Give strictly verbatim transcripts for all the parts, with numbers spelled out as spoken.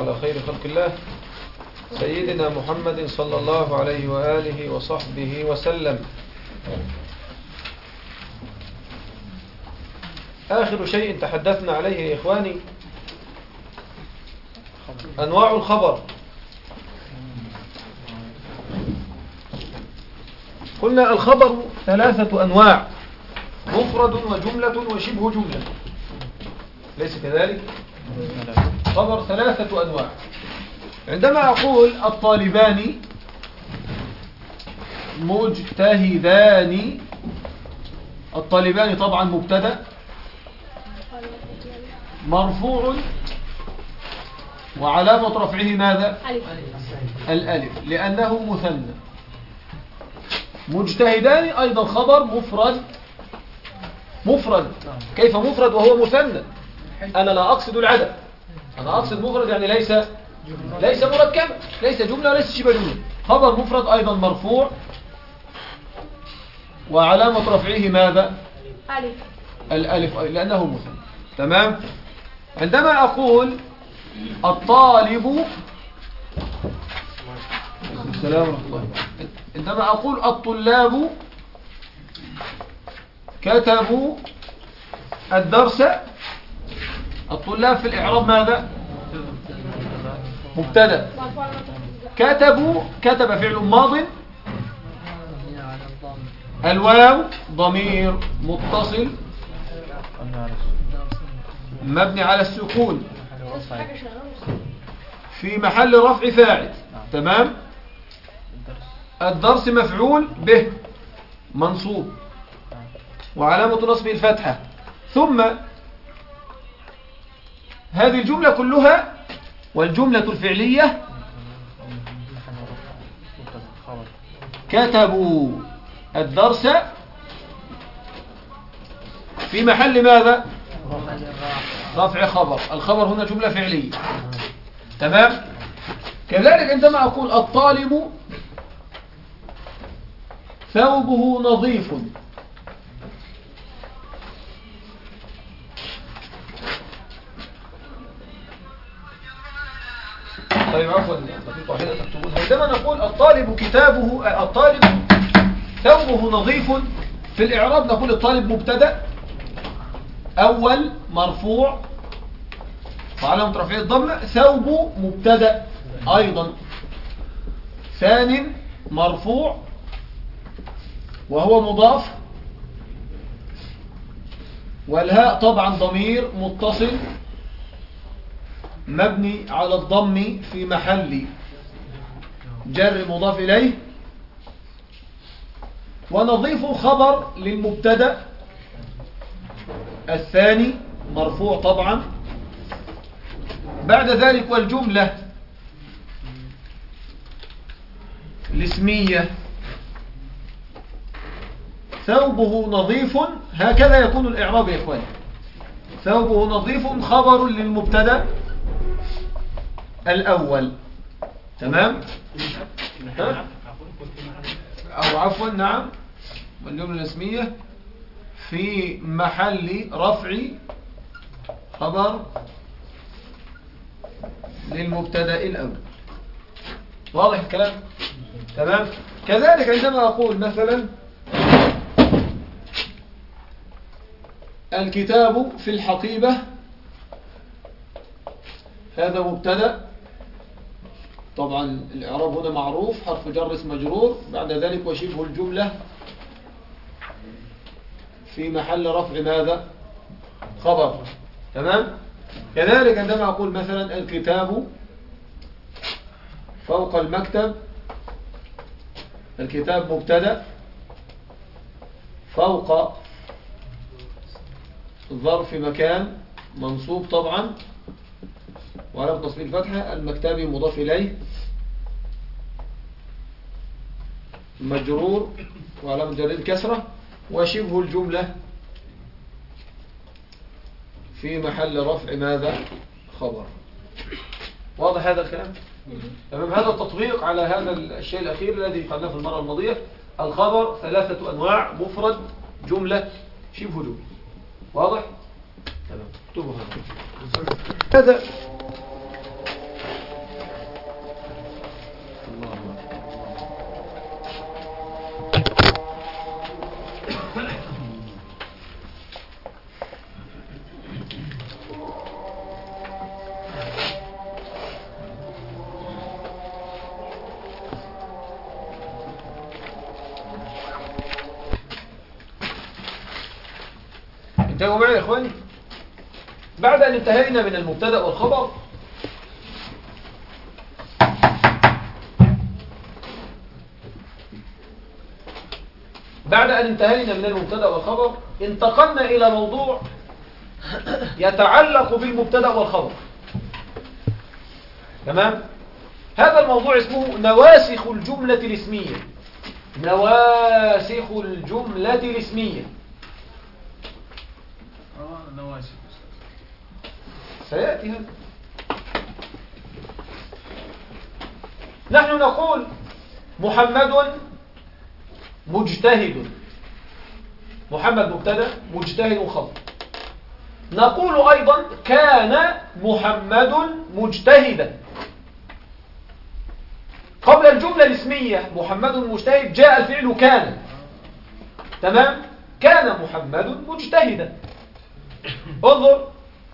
على خير خلق الله سيدنا محمد صلى الله عليه وآله وصحبه وسلم. آخر شيء تحدثنا عليه يا إخواني أنواع الخبر. قلنا الخبر ثلاثة أنواع: مفرد وجملة وشبه جملة، ليس كذلك؟ خبر ثلاثة أنواع. عندما أقول الطالبان مجتهدان، الطالبان طبعا مبتدأ مرفوع وعلامة رفعه ماذا؟ الألف لأنه مثنى. مجتهدان أيضا خبر مفرد. مفرد كيف مفرد وهو مثنى؟ أنا لا أقصد العدد، أنا أقصد مفرد يعني ليس ليس مركبا، ليس جملة وليس شبه جملة. خبر مفرد أيضا مرفوع وعلامة رفعه ماذا؟ ألف الألف لأنه مثنى. تمام. عندما أقول الطالب السلام ورحمة الله، عندما أقول الطلاب كتبوا الدرس، الطلاب في الإعراب ماذا؟ مبتدأ. كتبوا، كتب فعل ماض، الواو ضمير متصل مبني على السكون في محل رفع فاعل. تمام. الدرس مفعول به منصوب وعلامة نصبه الفتحة. ثم هذه الجملة كلها والجملة الفعلية كتبوا الدرس في محل ماذا؟ رفع خبر. الخبر هنا جملة فعلية. تمام. كذلك عندما أقول الطالب ثوبه نظيف، طيب عفوا عندما نقول الطالب كتابه، الطالب ثوبه نظيف، في الإعراب نقول الطالب مبتدأ أول مرفوع وعلامة رفعه الضمة، ثوب مبتدأ أيضا ثان مرفوع وهو مضاف، والهاء طبعا ضمير متصل مبني على الضم في محل جر مضاف إليه. ونضيف خبر للمبتدأ الثاني مرفوع طبعا. بعد ذلك والجملة الاسمية ثوبه نظيف، هكذا يكون الإعراب يا إخواني. ثوبه نظيف خبر للمبتدأ الأول. تمام. أو عفوا نعم، والجملة الاسمية في محل رفع خبر للمبتدأ الأول. واضح الكلام؟ تمام. كذلك عندما أقول مثلا الكتاب في الحقيبة، هذا مبتدأ طبعا الإعراب هنا معروف، حرف جر اسم مجرور، بعد ذلك وشبه الجملة في محل رفع ماذا؟ خبر. تمام. كذلك عندما أقول مثلا الكتاب فوق المكتب، الكتاب مبتدأ فوق ظرف مكان منصوب طبعا وعلامة نصبه الفتحة، المكتبي مضاف إليه مجرور وعلامة جره الكسرة، وشبه الجملة في محل رفع ماذا؟ خبر. واضح هذا الكلام؟ تمام. هذا التطبيق على هذا الشيء الأخير الذي قلناه في المرة الماضية. الخبر ثلاثة أنواع: مفرد، جملة، شبه جملة. واضح؟ تمام. اكتبوا هذا. هذا انتبهوا معي يا إخواني. بعد أن انتهينا من المبتدأ والخبر بعد أن انتهينا من المبتدأ والخبر انتقلنا إلى موضوع يتعلق بالمبتدأ والخبر. تمام؟ هذا الموضوع اسمه نواسخ الجملة الاسمية. نواسخ الجملة الاسمية. نواسخ سيأتي هذا. نحن نقول محمد مجتهد. محمد مبتدا، مجتهد خبر. نقول أيضا كان محمد مجتهدا. قبل الجملة الاسمية محمد مجتهد جاء الفعل كان. تمام؟ كان محمد مجتهدا. انظر،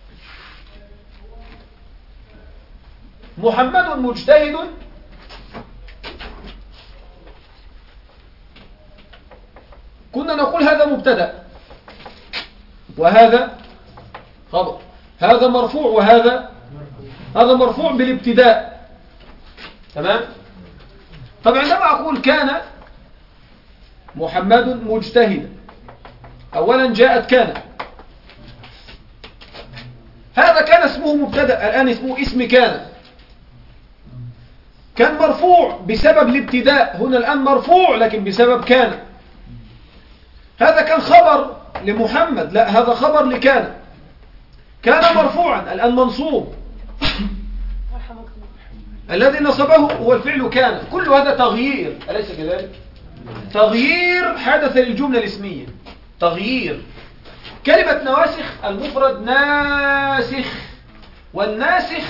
محمد مجتهد كنا نقول هذا مبتدأ وهذا خبر، هذا مرفوع وهذا هذا مرفوع بالابتداء. تمام؟ طب عندما أقول كان محمد مجتهد، أولا جاءت كان، هذا كان اسمه مبتدأ، الآن اسمه اسم كان، كان مرفوع بسبب الابتداء، هنا الآن مرفوع لكن بسبب كان. هذا كان خبر لمحمد، لا هذا خبر لكان. كان مرفوعا الآن منصوب، الذي نصبه هو الفعل كان. كل هذا تغيير، أليس كذلك؟ تغيير حدث للجملة الاسمية، تغيير. كلمة نواسخ المفرد ناسخ، والناسخ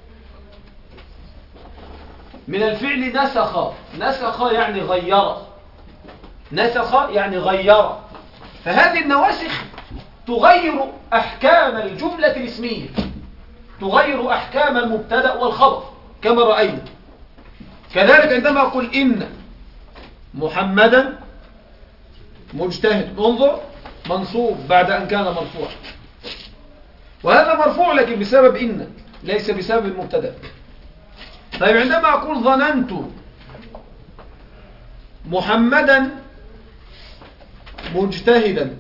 من الفعل نسخ. نسخ يعني غير، نسخ يعني غير. فهذه النواسخ تغير أحكام الجملة الاسمية، تغير أحكام المبتدأ والخبر كما رأينا. كذلك عندما أقول إن محمدا مجتهد، انظر منصوب بعد أن كان مرفوع، وهذا مرفوع لكن بسبب إن، ليس بسبب المبتدأ. طيب عندما أقول ظننت محمدا مجتهدا،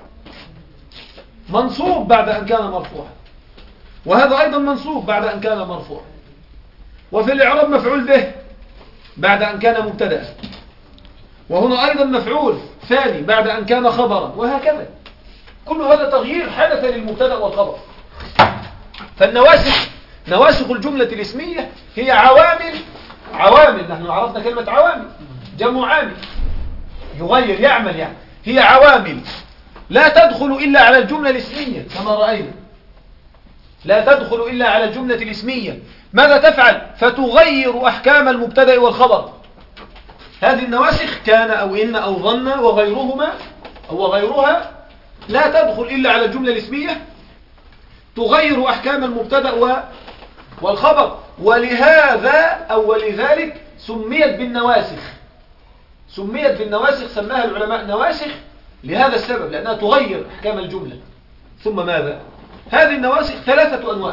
منصوب بعد أن كان مرفوعا، وهذا أيضا منصوب بعد أن كان مرفوعا، وفي الإعراب مفعول به بعد أن كان مبتدأ، وهنا أيضا مفعول ثاني بعد أن كان خبرا، وهكذا. كل هذا تغيير حدث للمبتدأ والخبر. فالنواسخ، نواسخ الجملة الاسمية هي عوامل، عوامل نحن عرفنا كلمة عوامل، جمع عامل يغير يعمل، يعني هي عوامل لا تدخل إلا على الجملة الاسمية كما رأينا، لا تدخل إلا على الجملة الاسمية. ماذا تفعل؟ فتغير أحكام المبتدأ والخبر. هذه النواسخ كان أو إن أو ظن وغيرهما أو غيرها لا تدخل إلا على الجملة الاسمية، تغير أحكام المبتدأ والخبر. ولهذا أو ولذلك سميت بالنواسخ، سميت بالنواسخ، سماها العلماء نواسخ لهذا السبب، لأنها تغير أحكام الجملة. ثم ماذا؟ هذه النواسخ ثلاثة أنواع: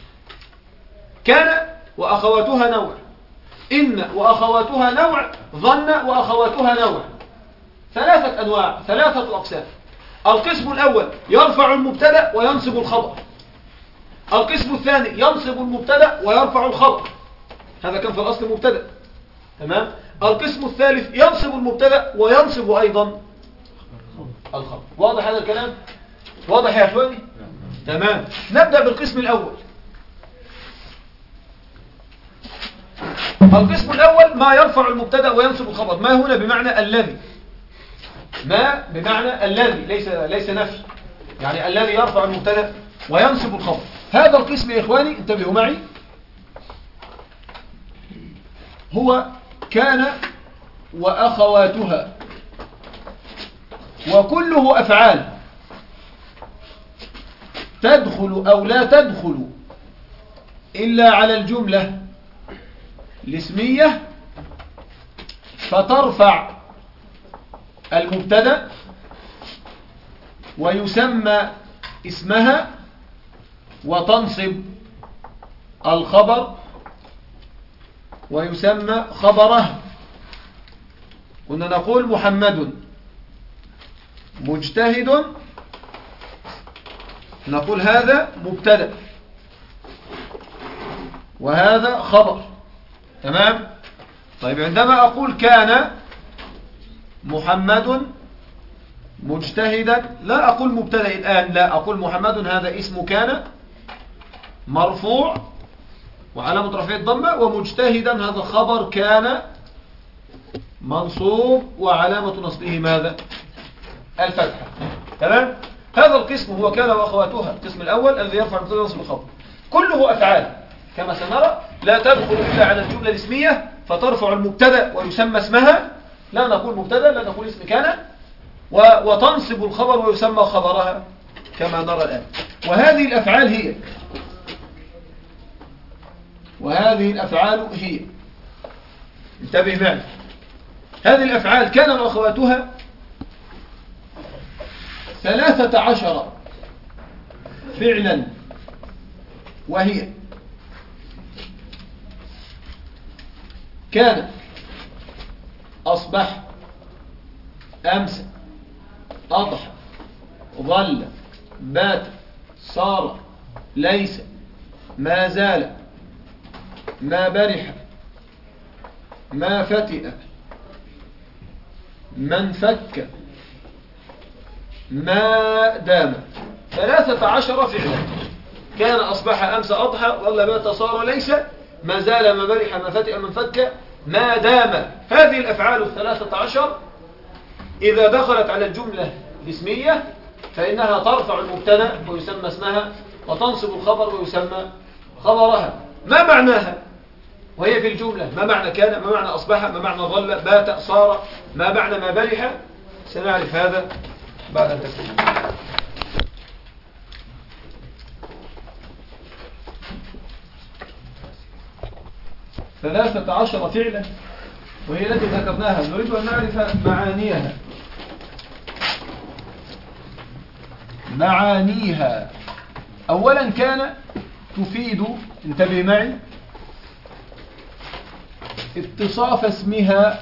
كان وأخواتها نوع، إن وأخواتها نوع، ظن وأخواتها نوع. ثلاثة أنواع، ثلاثة أقسام. القسم الأول يرفع المبتدأ وينصب الخبر. القسم الثاني ينصب المبتدأ ويرفع الخبر، هذا كان في الأصل مبتدأ. تمام. القسم الثالث ينصب المبتدأ وينصب أيضا الخبر. واضح هذا الكلام؟ واضح يا أخواني؟ تمام. نبدأ بالقسم الأول. القسم الأول ما يرفع المبتدأ وينصب الخبر. ما هنا بمعنى الذي، ما بمعنى الذي، ليس ليس نفي، يعني الذي يرفع المبتدأ وينصب الخبر. هذا القسم يا إخواني انتبهوا معي هو كان وأخواتها، وكله أفعال تدخل أو لا تدخل إلا على الجملة الاسمية، فترفع المبتدأ ويسمى اسمها وتنصب الخبر ويسمى خبرها. كنا نقول محمد مجتهد، نقول هذا مبتدأ وهذا خبر. تمام. طيب عندما أقول كان محمد مجتهدا، لا أقول مبتدأ الآن، لا أقول محمد هذا اسم كان مرفوع وعلامة رفعه الضمة، ومجتهدا هذا خبر كان منصوب وعلامة نصبه ماذا؟ الفتحة. تمام. هذا القسم هو كان وأخواتها، القسم الأول الذي يرفع المبتدأ وينصب الخبر، كله أفعال كما سنرى، لا تدخل إلا على الجملة الاسمية فترفع المبتدأ ويسمى اسمها، لا نقول مبتدأ، لا نقول اسم كان، وتنصب الخبر ويسمى خبرها كما نرى الآن. وهذه الأفعال هي وهذه الأفعال هي انتبه معي، هذه الأفعال كان وأخواتها ثلاثة عشر فعلا، وهي كان، أصبح، أمس، أضحى، ظل، بات، صار، ليس، ما زال، ما برح، ما فتئ، من فك، ما دام. ثلاثة عشر فعلا، كان، أصبح، أمس، أضحى، ظل، بات، صار، ليس، ما زال، ما برح، ما فتئ، من فك، ما دام. هذه الأفعال الثلاثة عشر إذا دخلت على الجملة الاسمية فإنها ترفع المبتدأ ويسمى اسمها، وتنصب الخبر ويسمى خبرها. ما معناها وهي في الجملة؟ ما معنى كان؟ ما معنى أصبح؟ ما معنى ظل، بات، صار؟ ما معنى ما برح؟ سنعرف هذا بعد أن تكون. ثلاثة عشر فعلا وهي التي ذكرناها، نريد أن نعرف معانيها. معانيها أولا كان تفيد، انتبه معي، اتصاف اسمها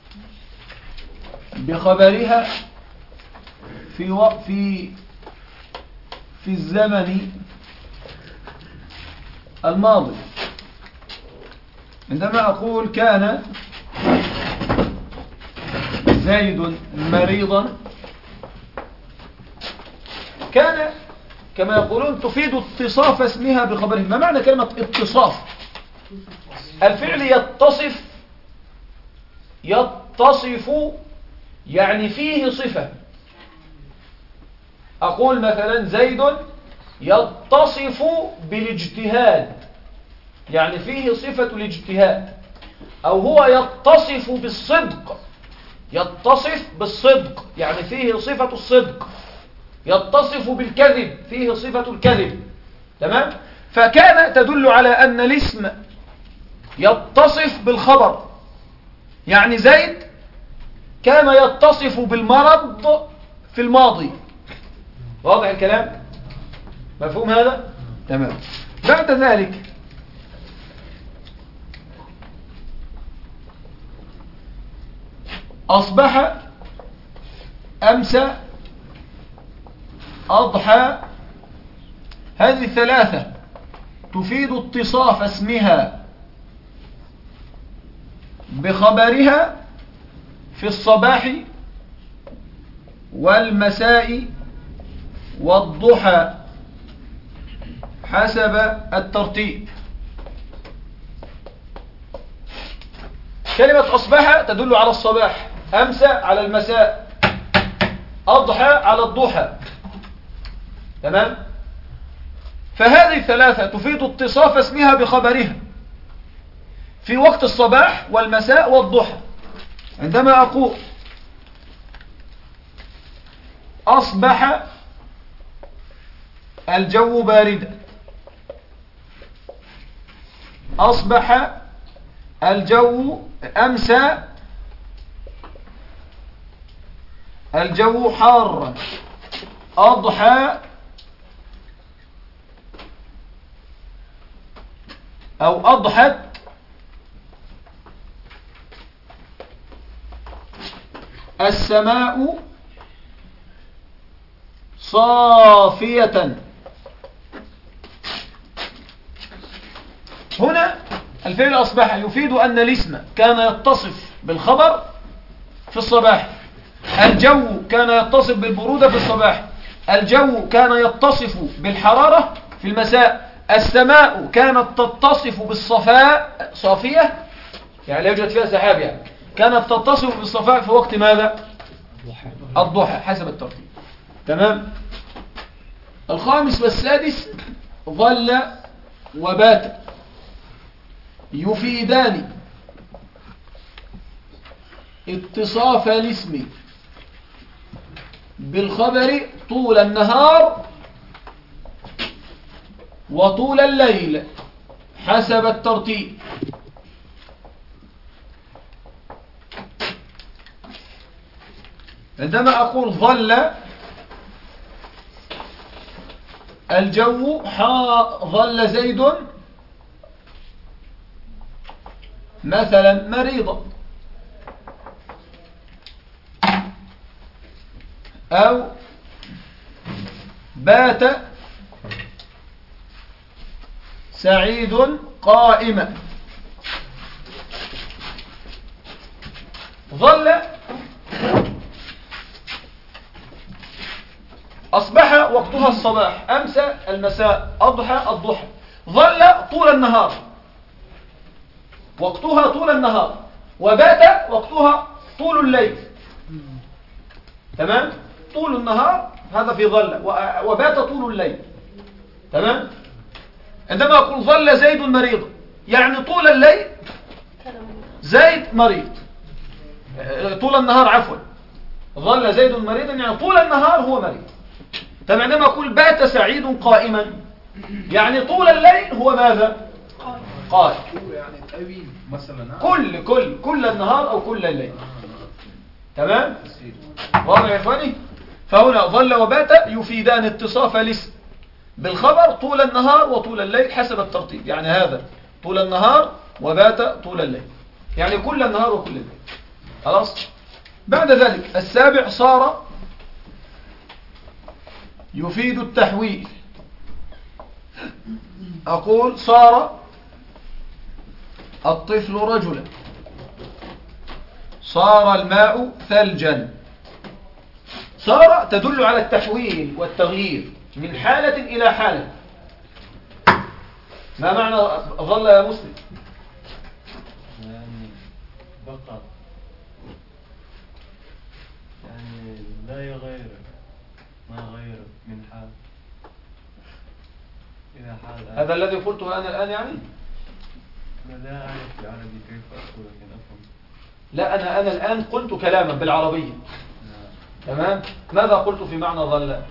بخبرها في و... في في الزمن الماضي. عندما أقول كان زيد مريضا، كان كما يقولون تفيد اتصاف اسمها بخبره. ما معنى كلمة اتصاف؟ الفعل يتصف، يتصف يعني فيه صفة. أقول مثلا زيد يتصف بالاجتهاد، يعني فيه صفة الاجتهاد. أو هو يتصف بالصدق، يتصف بالصدق يعني فيه صفة الصدق. يتصف بالكذب، فيه صفة الكذب. تمام؟ فكان تدل على أن الاسم يتصف بالخبر، يعني زيد كان يتصف بالمرض في الماضي. واضح الكلام؟ مفهوم هذا؟ تمام. بعد ذلك أصبح، أمسى، أضحى. هذه الثلاثة تفيد اتصاف اسمها بخبرها في الصباح والمساء والضحى حسب الترتيب. كلمة أصبح تدل على الصباح، أمسى على المساء، أضحى على الضحى. تمام؟ فهذه الثلاثة تفيد اتصاف اسمها بخبرها في وقت الصباح والمساء والضحى. عندما أقول أصبح الجو باردا، أصبح الجو، أمسى الجو حارا، أضحى أو أضحت السماء صافية. هنا الفعل أصبح يفيد أن الاسم كان يتصف بالخبر في الصباح، الجو كان يتصف بالبرودة في الصباح، الجو كان يتصف بالحرارة في المساء، السماء كانت تتصف بالصفاء صافية يعني لا يوجد فيها سحاب، يعني كانت تتصف بالصفاء في وقت ماذا؟ الضحى حسب الترتيب. تمام. الخامس والسادس ظل وبات يفيدان اتصاف الاسم بالخبر طول النهار وطول الليل حسب الترتيب. عندما أقول ظل الجو ظل زيد مثلا مريضا، أو بات سعيد قائما. ظل أصبح وقتها الصباح، أمسى المساء، أضحى الضحى. ظل طول النهار وقتها طول النهار، وبات وقتها طول الليل. تمام. طول النهار هذا في ظل، وبات طول الليل. تمام. عندما أقول ظل زيد مريض يعني طول الليل زيد مريض، طول النهار عفوا ظل زيد مريضا يعني طول النهار هو مريض. طب عندما أقول بات سعيد قائما يعني طول الليل هو ماذا؟ قائم. يعني مثلا كل كل كل النهار أو كل الليل. تمام. واضح يا إخواني؟ فهنا ظل وبات يفيدان اتصاف الاسم بالخبر طول النهار وطول الليل حسب الترتيب. يعني هذا طول النهار وبات طول الليل، يعني كل النهار وكل الليل. خلاص. بعد ذلك السابع صار يفيد التحويل. أقول صار الطفل رجلا، صار الماء ثلجا. صار تدل على التحويل والتغيير من حالة إلى حالة. ما معنى ظل يا مسلم؟ يعني بقى يعني لا يغير ما غير من حال إلى حال. هذا الذي قلته أنا الآن يعني؟ أنا لا أعرف العربي كيف أقول لكن أفهم. لا أنا أنا الآن قلت كلاما بالعربية. تمام. ماذا قلت في معنى ظل؟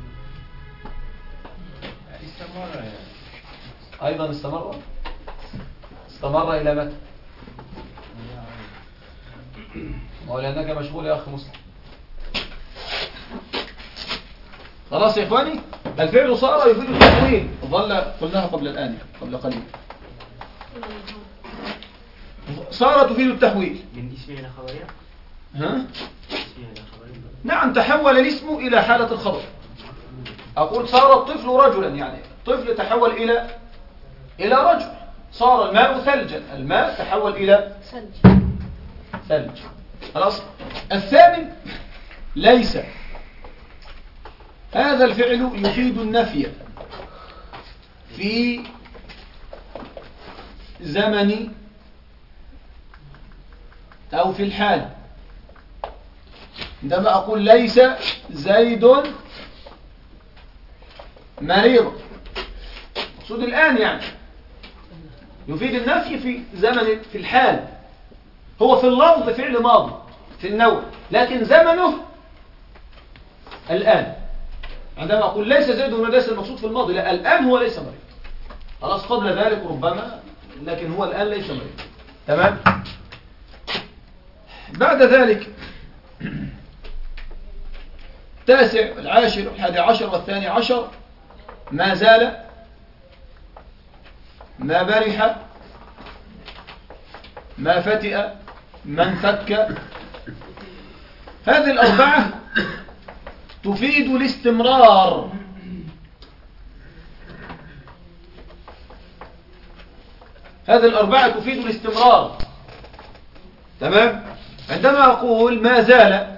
استمر يعني. أيضا استمر. استمر إلى متى؟ ما هو لأنك مشغول يا أخ مسلم. خلاص يا إخواني. الفعل صار يفيد التحويل. ظل قلناها قبل الآن قبل قليل. صار تفيد التحويل من اسم إلى خبرية. ها؟ اسم إلى خبرية. نعم تحول الاسم إلى حالة الخبر. أقول صار الطفل رجلا يعني طفل تحول إلى إلى رجل. صار الماء ثلجا، الماء تحول إلى ثلج. ثلج. خلاص. الثامن ليس. هذا الفعل يفيد النفي في زمن أو في الحال. عندما أقول ليس زيد مريض أقصد الآن يعني يفيد النفي في زمن في الحال. هو في اللفظ فعل ماضي في النوع لكن زمنه الآن. عندما أقول ليس زيد مريض ليس المقصود في الماضي، لا الآن هو ليس مريض. خلاص قبل ذلك ربما لكن هو الآن ليس مريض. تمام. بعد ذلك التاسع العاشر الحادي عشر والثاني عشر ما زال ما برح، ما فتئ، من فك. هذه الأربعة تفيد الاستمرار. هذه الأربعة تفيد الاستمرار. تمام؟ عندما أقول ما زال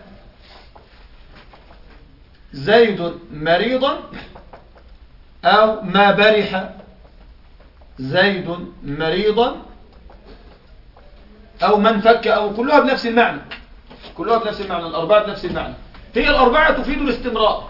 زيد مريضا، أو ما برح زيد مريضا، أو من فك، أو كلها بنفس المعنى، كلها بنفس المعنى، الأربعة بنفس المعنى. هي الأربعة تفيد الاستمرار،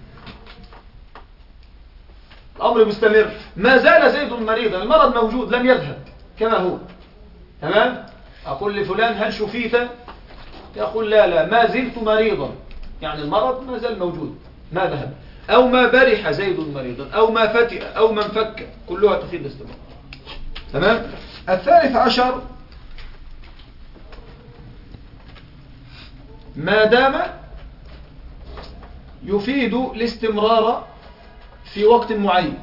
الأمر مستمر. ما زال زيد مريضا، المرض موجود لم يذهب كما هو. تمام؟ أقول لفلان هل شفيت؟ يقول لا لا ما زلت مريضا، يعني المرض ما زال موجود ما ذهب. أو ما برح زيد مريضا، أو ما فتئ، أو من فك، كلها تفيد الاستمرار. تمام؟ الثالث عشر ما دام يفيد الاستمرار في وقت معين.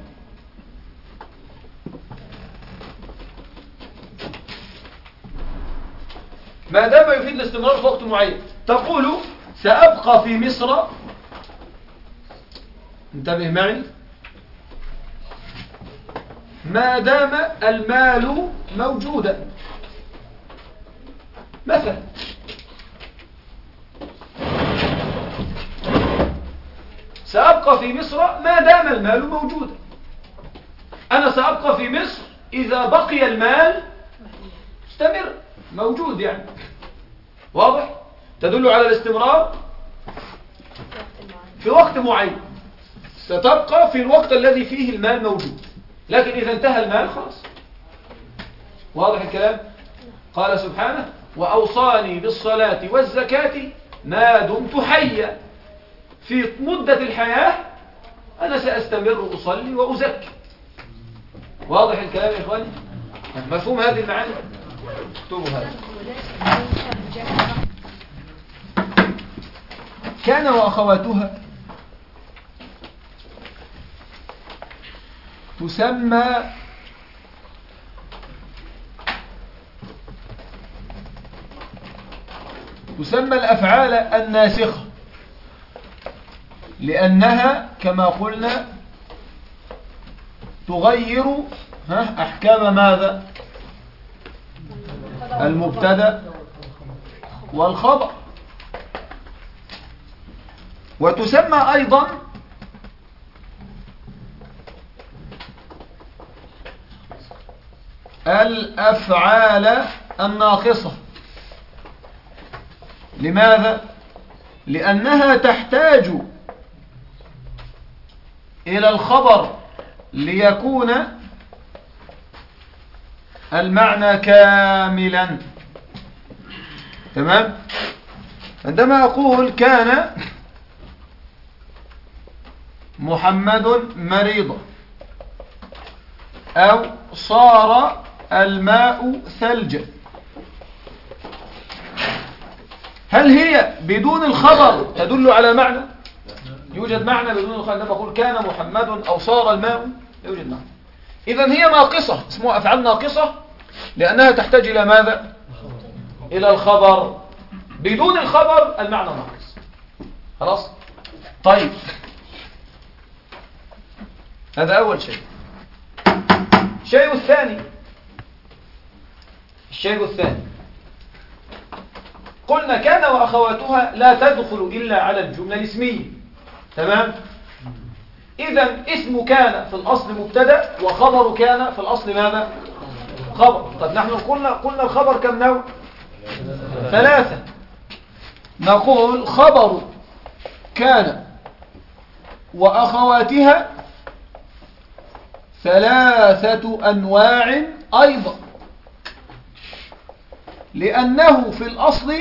ما دام يفيد الاستمرار في وقت معين. تقول سأبقى في مصر، انتبه معي، ما دام المال موجودا مثلا. سأبقى في مصر ما دام المال موجودا. أنا سأبقى في مصر إذا بقي المال استمر موجود، يعني واضح؟ تدل على الاستمرار في وقت معين. ستبقى في الوقت الذي فيه المال موجود، لكن إذا انتهى المال خلاص. واضح الكلام؟ قال سبحانه وأوصاني بالصلاة والزكاة ما دمت حيا. في مدة الحياة أنا سأستمر أصلي وأزكي. واضح الكلام يا إخواني؟ مفهوم هذه المعاني؟ اكتبوا هذا. كان وأخواتها تسمى تسمى الأفعال الناسخة، لأنها كما قلنا تغير ها أحكام ماذا؟ المبتدأ والخبر. وتسمى أيضا الأفعال الناقصة. لماذا؟ لأنها تحتاج إلى الخبر ليكون المعنى كاملا. تمام؟ عندما أقول كان محمد مريضا، أو صار الماء ثلجا، هل هي بدون الخبر تدل على معنى؟ يوجد معنى بدون الخبر. عندما أقول كان محمد أو صار الماء يوجد معنى. إذن هي ناقصة، اسمها أفعال ناقصة لأنها تحتاج إلى ماذا؟ إلى الخبر. بدون الخبر المعنى ناقص. خلاص؟ طيب، هذا أول شيء. الشيء الثاني الشيء الثاني قلنا كان وأخواتها لا تدخل إلا على الجملة الاسمية. تمام؟ إذن اسم كان في الأصل مبتدأ، وخبر كان في الأصل ماذا؟ خبر. طب نحن قلنا قلنا الخبر كم نوع؟ ثلاثة. نقول خبر كان وأخواتها ثلاثة أنواع أيضا، لأنه في الأصل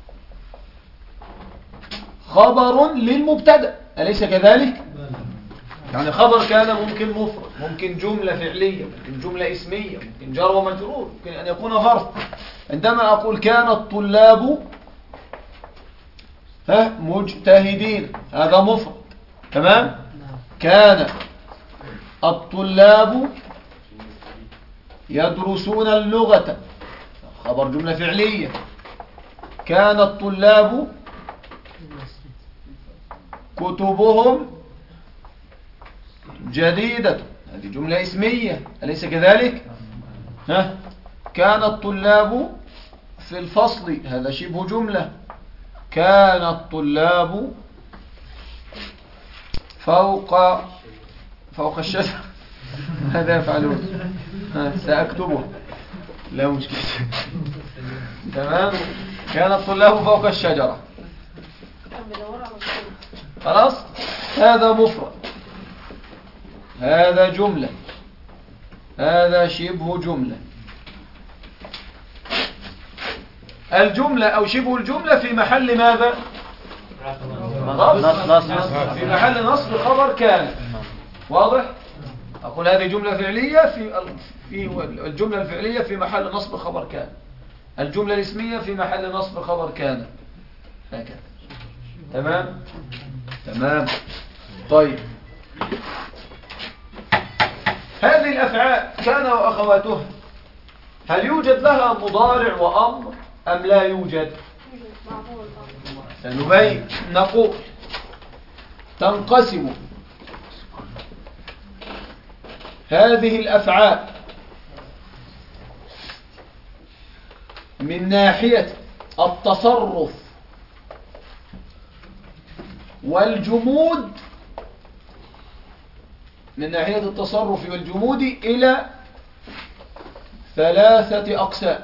خبر للمبتدأ، أليس كذلك؟ يعني خبر كان ممكن مفرد، ممكن جملة فعلية، ممكن جملة اسمية، ممكن جار ومجرور، ممكن أن يكون ظرف. عندما أقول كان الطلاب ها مجتهدين، هذا مفرد. تمام؟ كان الطلاب يدرسون اللغة خبر جملة فعلية. كان الطلاب كتبهم جديدة، هذه جملة اسمية أليس كذلك؟ ها؟ كان الطلاب في الفصل، هذا شبه جملة. كان الطلاب فوق فوق الشجرة ماذا يفعلون؟ سأكتبه لا مشكلة. تمام. كان الطلاب فوق الشجرة. خلاص. هذا مفرد، هذا جملة، هذا شبه جملة. الجملة أو شبه الجملة في محل ماذا؟ نصب. في محل نصب خبر كان. واضح؟ أقول هذه جملة فعلية في في الجملة الفعلية في محل نصب خبر كان. الجملة الاسمية في محل نصب خبر كان. هكذا. تمام؟ تمام. طيب. هذه الأفعال كان وأخواتها هل يوجد لها مضارع وأمر أم لا يوجد؟ سنبين. نقول تنقسم هذه الأفعال من ناحية التصرف والجمود، من ناحية التصرف والجمود إلى ثلاثة أقسام.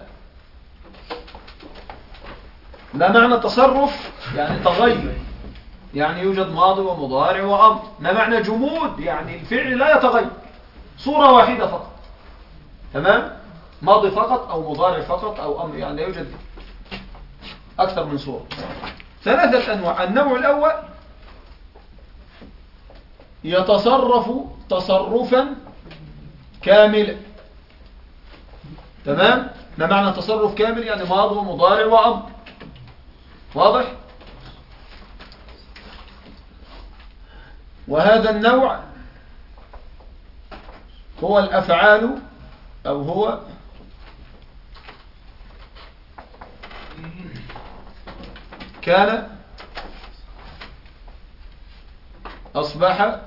ما معنى تصرف؟ يعني تغير، يعني يوجد ماضي ومضارع وأمر. ما معنى جمود؟ يعني الفعل لا يتغير، صورة واحدة فقط. تمام؟ ماضي فقط أو مضارع فقط أو أمر، يعني لا يوجد أكثر من صورة. ثلاثة أنواع. النوع الأول يتصرف تصرفا كاملا. تمام؟ ما معنى تصرف كامل؟ يعني ماضي ومضارع وأمر. واضح؟ وهذا النوع هو الأفعال أو هو كان، أصبح،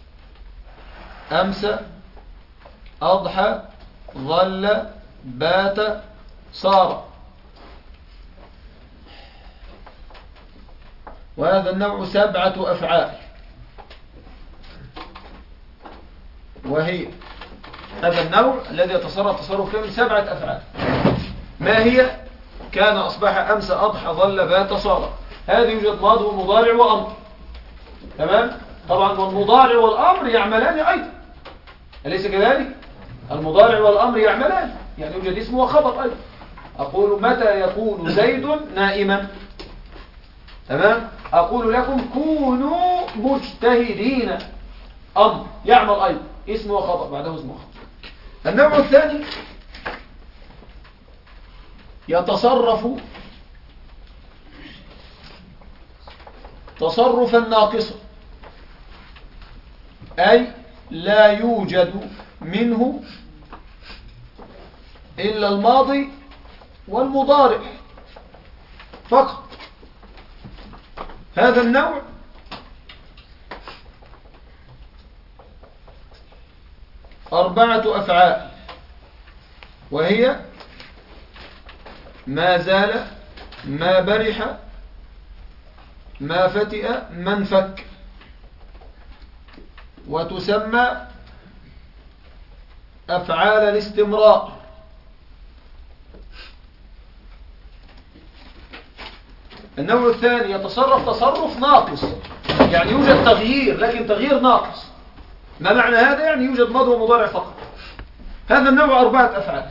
أمسى، أضحى، ظل، بات، صار. وهذا النوع سبعة أفعال، وهي هذا النوع الذي يتصرف تصرف كامل سبعة أفعال. ما هي؟ كان، أصبح، أمسى، أضحى، ظل، بات، صار. هذه يوجد ماضي ومضارع وأمر. تمام؟ طبعا والمضارع والأمر يعملان أيضا، أليس كذلك؟ المضارع والأمر يعملان، يعني يوجد اسم وخبر أيضا. أقول متى يكون زيد نائما؟ تمام؟ أقول لكم كونوا مجتهدين، أمر يعمل أيضا، اسم وخبر بعده اسم وخبر. النوع الثاني يتصرف تصرفا ناقصا، أي لا يوجد منه إلا الماضي والمضارع فقط. هذا النوع أربعة أفعال، وهي ما زال، ما برح، ما فتئ، ما انفك. وتسمى أفعال الاستمرار. النوع الثاني يتصرف تصرف ناقص، يعني يوجد تغيير لكن تغيير ناقص. ما معنى هذا؟ يعني يوجد ماضي ومضارع فقط. هذا النوع أربعة أفعال،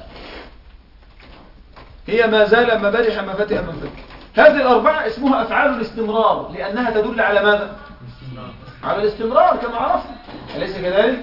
هي ما زال، ما برح، ما فتئ، ما انفك. هذه الأربعة اسمها أفعال الاستمرار، لأنها تدل على ماذا؟ على الاستمرار كما عرفنا، أليس كذلك؟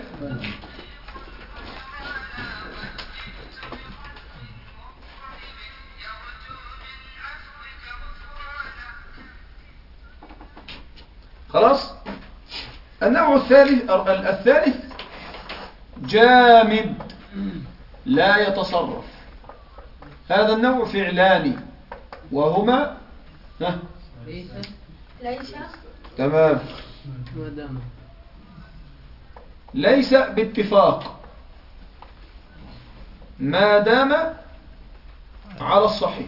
خلاص. النوع الثالث الثالث جامد، لا يتصرف. هذا النوع فعلاني وهما ها ليس ليس تمام. ما دام ليس باتفاق ما دام على الصحيح.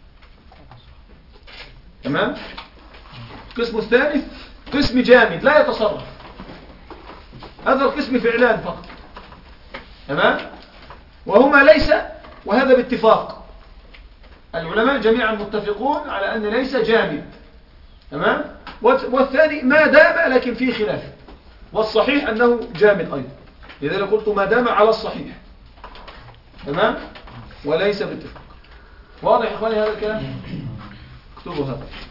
تمام. القسم الثالث قسم جامد لا يتصرف، هذا القسم فعلان فقط. تمام. وهما ليس وهذا باتفاق، العلماء جميعا متفقون على أن ليس جامد. تمام. والثاني ما دام لكن فيه خلاف، والصحيح أنه جامد أيضا، لذلك قلت ما دام على الصحيح. تمام. وليس باتفاق. واضح يا إخواني هذا الكلام؟ اكتبوا هذا.